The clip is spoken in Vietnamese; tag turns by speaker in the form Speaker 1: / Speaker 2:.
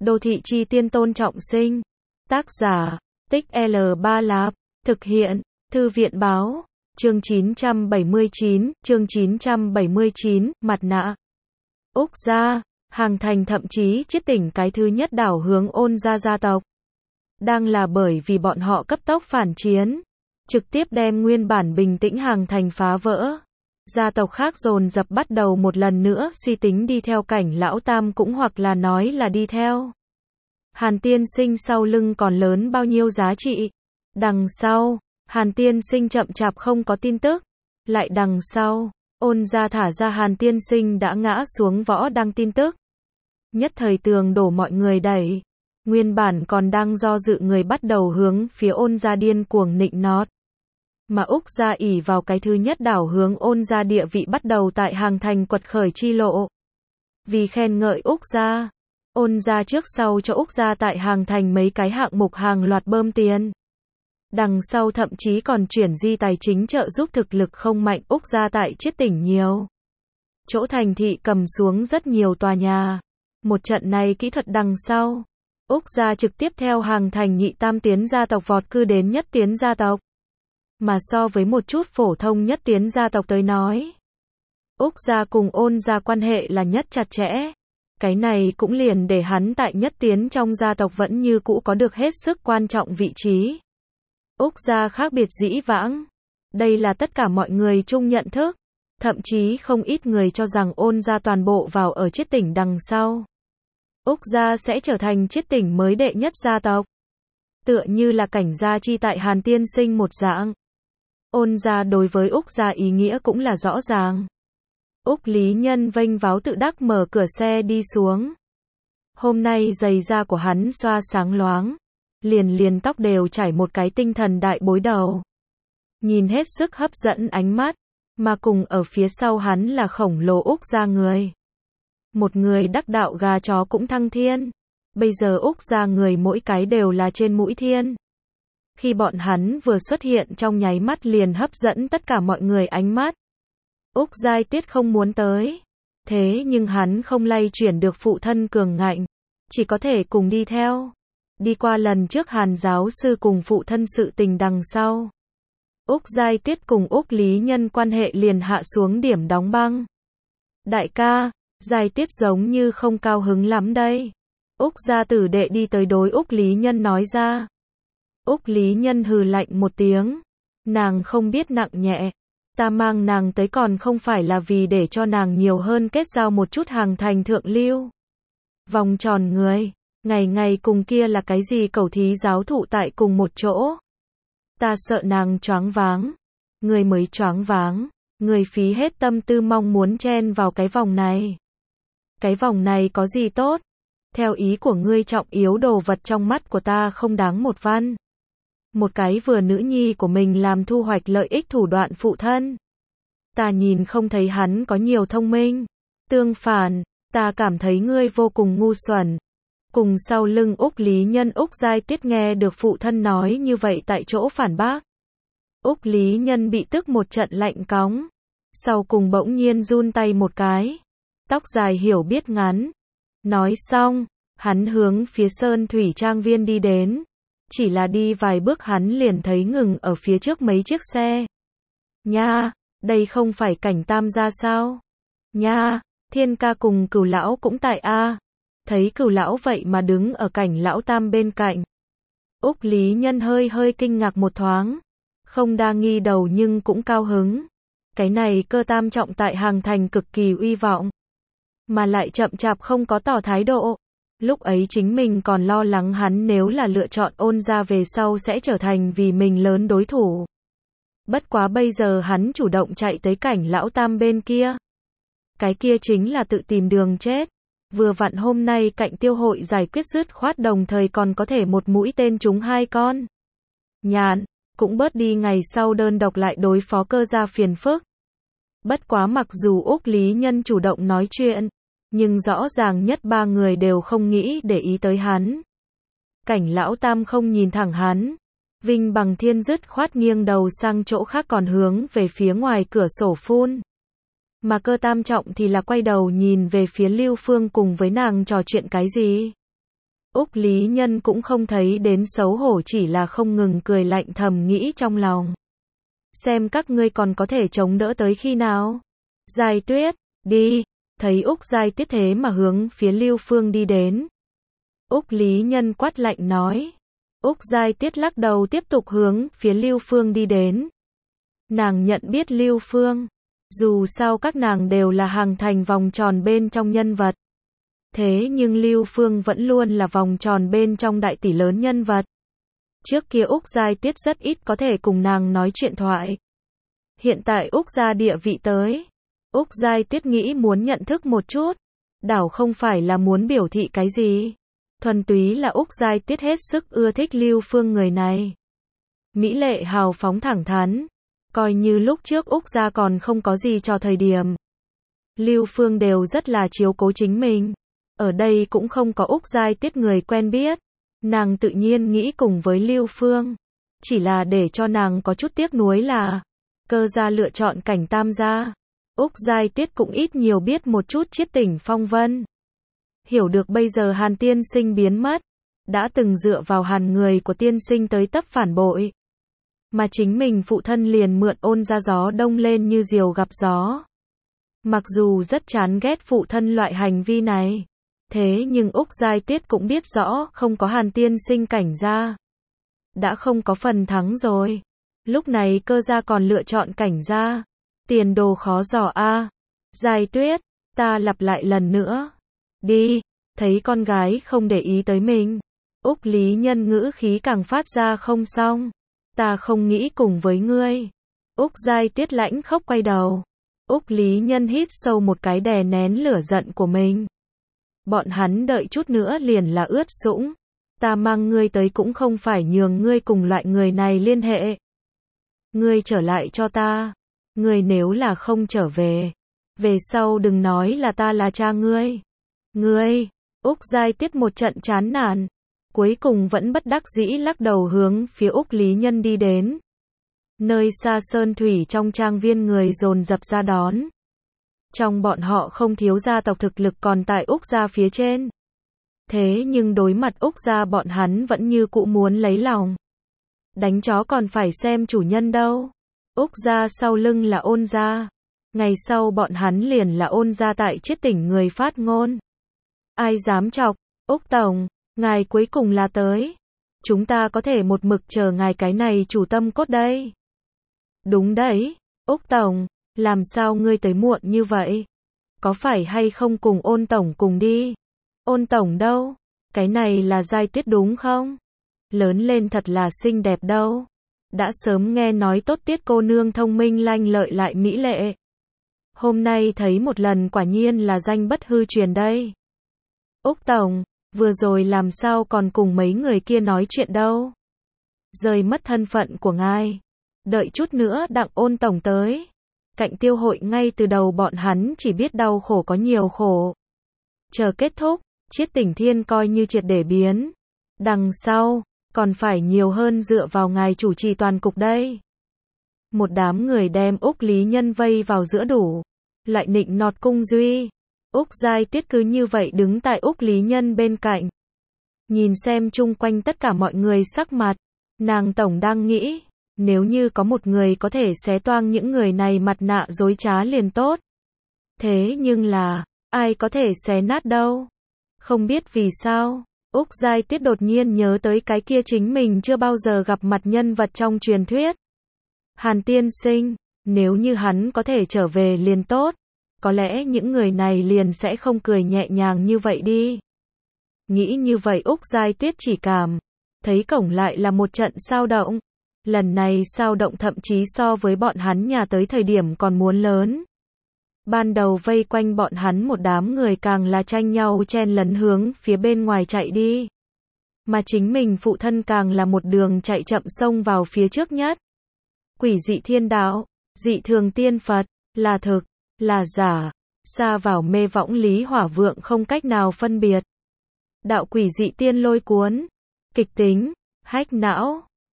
Speaker 1: Đô thị chi tiên Tôn Trọng Sinh. Tác giả, Tích L3 Lạp. Thực hiện, Thư viện báo. Chương 979, mặt nạ. Úc gia, Hàng Thành thậm chí chiết tỉnh cái thứ nhất đảo hướng Ôn gia gia tộc. Đang là bởi vì bọn họ cấp tốc phản chiến, trực tiếp đem nguyên bản bình tĩnh Hàng Thành phá vỡ. Gia tộc khác dồn dập bắt đầu một lần nữa suy tính đi theo Cảnh lão tam cũng hoặc là nói là đi theo Hàn tiên sinh sau lưng còn lớn bao nhiêu giá trị. Đằng sau, Hàn tiên sinh chậm chạp không có tin tức. Lại đằng sau, Ôn gia thả ra Hàn tiên sinh đã ngã xuống võ đăng tin tức. Nhất thời tường đổ mọi người đẩy. Nguyên bản còn đang do dự người bắt đầu hướng phía Ôn gia điên cuồng nịnh nót. Mà Úc gia ỷ vào cái thứ nhất đảo hướng Ôn gia địa vị bắt đầu tại Hàng Thành quật khởi chi lộ. Vì khen ngợi Úc gia, Ôn gia trước sau cho Úc gia tại Hàng Thành mấy cái hạng mục hàng loạt bơm tiền. Đằng sau thậm chí còn chuyển di tài chính trợ giúp thực lực không mạnh Úc gia tại chiết tỉnh nhiều chỗ thành thị cầm xuống rất nhiều tòa nhà. Một trận này kỹ thuật đằng sau, Úc gia trực tiếp theo Hàng Thành nhị tam tiến gia tộc vọt cư đến nhất tiến gia tộc. Mà so với một chút phổ thông nhất tiến gia tộc tới nói, Úc gia cùng Ôn gia quan hệ là nhất chặt chẽ. Cái này cũng liền để hắn tại nhất tiến trong gia tộc vẫn như cũ có được hết sức quan trọng vị trí. Úc gia khác biệt dĩ vãng. Đây là tất cả mọi người chung nhận thức. Thậm chí không ít người cho rằng Ôn gia toàn bộ vào ở chiết tỉnh đằng sau, Úc gia sẽ trở thành chiết tỉnh mới đệ nhất gia tộc. Tựa như là Cảnh gia chi tại Hàn tiên sinh một dạng. Ôn gia đối với Úc gia ý nghĩa cũng là rõ ràng. Úc Lý Nhân vênh váo tự đắc mở cửa xe đi xuống. Hôm nay giày da của hắn xoa sáng loáng, liền tóc đều trải một cái tinh thần đại bối đầu. Nhìn hết sức hấp dẫn ánh mắt, mà cùng ở phía sau hắn là khổng lồ Úc gia người. Một người đắc đạo gà chó cũng thăng thiên. Bây giờ Úc gia người mỗi cái đều là trên mũi thiên. Khi bọn hắn vừa xuất hiện trong nháy mắt liền hấp dẫn tất cả mọi người ánh mắt. Úc Giai Tiết không muốn tới. Thế nhưng hắn không lay chuyển được phụ thân cường ngạnh. Chỉ có thể cùng đi theo. Đi qua lần trước Hàn giáo sư cùng phụ thân sự tình đằng sau, Úc Giai Tiết cùng Úc Lý Nhân quan hệ liền hạ xuống điểm đóng băng. Đại ca, Giai Tiết giống như không cao hứng lắm đây. Úc gia tử đệ đi tới đối Úc Lý Nhân nói ra. Úc Lý Nhân hừ lạnh một tiếng. Nàng không biết nặng nhẹ. Ta mang nàng tới còn không phải là vì để cho nàng nhiều hơn kết giao một chút Hàng Thành thượng lưu vòng tròn người. Ngày ngày cùng kia là cái gì cẩu thí giáo thụ tại cùng một chỗ. Ta sợ nàng choáng váng. Người mới choáng váng. Người phí hết tâm tư mong muốn chen vào cái vòng này. Cái vòng này có gì tốt? Theo ý của ngươi trọng yếu đồ vật trong mắt của ta không đáng một văn. Một cái vừa nữ nhi của mình làm thu hoạch lợi ích thủ đoạn phụ thân. Ta nhìn không thấy hắn có nhiều thông minh. Tương phản, ta cảm thấy ngươi vô cùng ngu xuẩn. Cùng sau lưng Úc Lý Nhân Úc Giai Tiết nghe được phụ thân nói như vậy tại chỗ phản bác. Úc Lý Nhân bị tức một trận lạnh cóng. Sau cùng bỗng nhiên run tay một cái. Tóc dài hiểu biết ngắn. Nói xong, hắn hướng phía Sơn Thủy Trang Viên đi đến. Chỉ là đi vài bước hắn liền thấy ngừng ở phía trước mấy chiếc xe. Nha, đây không phải Cảnh tam gia sao? Nha, Thiên ca cùng Cửu lão cũng tại a. Thấy Cửu lão vậy mà đứng ở Cảnh lão tam bên cạnh. Úc Lý Nhân hơi kinh ngạc một thoáng. Không đa nghi đầu nhưng cũng cao hứng. Cái này cơ tam trọng tại Hàng Thành cực kỳ uy vọng. Mà lại chậm chạp không có tỏ thái độ. Lúc ấy chính mình còn lo lắng hắn nếu là lựa chọn Ôn gia về sau sẽ trở thành vì mình lớn đối thủ. Bất quá bây giờ hắn chủ động chạy tới Cảnh lão tam bên kia. Cái kia chính là tự tìm đường chết. Vừa vặn hôm nay Cạnh tiêu hội giải quyết dứt khoát đồng thời còn có thể một mũi tên trúng hai con. Nhàn, cũng bớt đi ngày sau đơn độc lại đối phó Cơ gia phiền phức. Bất quá mặc dù Úc Lý Nhân chủ động nói chuyện, nhưng rõ ràng nhất ba người đều không nghĩ để ý tới hắn. Cảnh lão tam không nhìn thẳng hắn. Vinh Bằng Thiên dứt khoát nghiêng đầu sang chỗ khác còn hướng về phía ngoài cửa sổ phun. Mà Cơ tam trọng thì là quay đầu nhìn về phía Lưu Phương cùng với nàng trò chuyện cái gì. Úc Lý Nhân cũng không thấy đến xấu hổ, chỉ là không ngừng cười lạnh, thầm nghĩ trong lòng. Xem các ngươi còn có thể chống đỡ tới khi nào. Giai Tuyết, đi. Thấy Úc Giai Tuyết thế mà hướng phía Lưu Phương đi đến. Úc Lý Nhân quát lạnh nói. Úc Giai Tuyết lắc đầu tiếp tục hướng phía Lưu Phương đi đến. Nàng nhận biết Lưu Phương. Dù sao các nàng đều là hàng thành vòng tròn bên trong nhân vật. Thế nhưng Lưu Phương vẫn luôn là vòng tròn bên trong đại tỷ lớn nhân vật. Trước kia Úc Giai Tuyết rất ít có thể cùng nàng nói chuyện thoại. Hiện tại Úc gia địa vị tới. Úc Giai Tuyết nghĩ muốn nhận thức một chút. Đảo không phải là muốn biểu thị cái gì. Thuần túy là Úc Giai Tuyết hết sức ưa thích Lưu Phương người này. Mỹ lệ hào phóng thẳng thắn. Coi như lúc trước Úc gia còn không có gì cho thời điểm. Lưu Phương đều rất là chiếu cố chính mình. Ở đây cũng không có Úc Giai Tuyết người quen biết. Nàng tự nhiên nghĩ cùng với Lưu Phương. Chỉ là để cho nàng có chút tiếc nuối là Cơ gia lựa chọn Cảnh Tam gia. Úc Giai Tuyết cũng ít nhiều biết một chút Chiết Tỉnh phong vân. Hiểu được bây giờ Hàn tiên sinh biến mất. Đã từng dựa vào Hàn người của tiên sinh tới tấp phản bội. Mà chính mình phụ thân liền mượn Ôn gia gió đông lên như diều gặp gió. Mặc dù rất chán ghét phụ thân loại hành vi này. Thế nhưng Úc Giai Tuyết cũng biết rõ không có Hàn tiên sinh Cảnh gia. Đã không có phần thắng rồi. Lúc này Cơ gia còn lựa chọn Cảnh gia. Tiền đồ khó dò a. Giai Tuyết, ta lặp lại lần nữa. Đi. Thấy con gái không để ý tới mình. Úc Lý Nhân ngữ khí càng phát ra không xong. Ta không nghĩ cùng với ngươi. Úc Giai Tuyết lãnh khốc quay đầu. Úc Lý Nhân hít sâu một cái đè nén lửa giận của mình. Bọn hắn đợi chút nữa liền là ướt sũng. Ta mang ngươi tới cũng không phải nhường ngươi cùng loại người này liên hệ. Ngươi trở lại cho ta. Ngươi nếu là không trở về. Về sau đừng nói là ta là cha ngươi. Ngươi, Úc Giai Tuyết một trận chán nản. Cuối cùng vẫn bất đắc dĩ lắc đầu hướng phía Úc Lý Nhân đi đến. Nơi xa sơn thủy trong trang viên người dồn dập ra đón. Trong bọn họ không thiếu gia tộc thực lực còn tại Úc gia phía trên. Thế nhưng đối mặt Úc gia bọn hắn vẫn như cũ muốn lấy lòng. Đánh chó còn phải xem chủ nhân đâu. Úc gia sau lưng là Ôn gia. Ngày sau bọn hắn liền là Ôn gia tại Chiết Tỉnh người phát ngôn. Ai dám chọc, Úc tổng, ngài cuối cùng là tới. Chúng ta có thể một mực chờ ngài cái này chủ tâm cốt đây. Đúng đấy, Úc tổng, làm sao ngươi tới muộn như vậy? Có phải hay không cùng Ôn tổng cùng đi? Ôn tổng đâu? Cái này là Giai Tuyết đúng không? Lớn lên thật là xinh đẹp đâu. Đã sớm nghe nói tốt Tuyết cô nương thông minh lanh lợi lại mỹ lệ. Hôm nay thấy một lần quả nhiên là danh bất hư truyền đây. Úc tổng, vừa rồi làm sao còn cùng mấy người kia nói chuyện đâu? Rời mất thân phận của ngài. Đợi chút nữa đặng Ôn tổng tới. Cạnh tiêu hội ngay từ đầu bọn hắn chỉ biết đau khổ có nhiều khổ. Chờ kết thúc, Chiết Tỉnh Thiên coi như triệt để biến. Đằng sau, còn phải nhiều hơn dựa vào ngài chủ trì toàn cục đây. Một đám người đem Úc Lý Nhân vây vào giữa đủ. Lại nịnh nọt cung duy. Úc Giai Tuyết cứ như vậy đứng tại Úc Lý Nhân bên cạnh. Nhìn xem chung quanh tất cả mọi người sắc mặt. Nàng tổng đang nghĩ. Nếu như có một người có thể xé toang những người này mặt nạ dối trá liền tốt. Thế nhưng là, ai có thể xé nát đâu. Không biết vì sao, Úc Giai Tuyết đột nhiên nhớ tới cái kia chính mình chưa bao giờ gặp mặt nhân vật trong truyền thuyết. Hàn tiên sinh, nếu như hắn có thể trở về liền tốt. Có lẽ những người này liền sẽ không cười nhẹ nhàng như vậy đi. Nghĩ như vậy Úc Giai Tuyết chỉ cảm thấy cổng lại là một trận sao động. Lần này sao động thậm chí so với bọn hắn nhà tới thời điểm còn muốn lớn. Ban đầu vây quanh bọn hắn một đám người càng là tranh nhau chen lấn hướng phía bên ngoài chạy đi. Mà chính mình phụ thân càng là một đường chạy chậm xông vào phía trước nhất. Quỷ dị thiên đạo, dị thường tiên Phật, là thực, là giả, xa vào mê võng lý hỏa vượng không cách nào phân biệt. Đạo quỷ dị tiên lôi cuốn, kịch tính, hách não.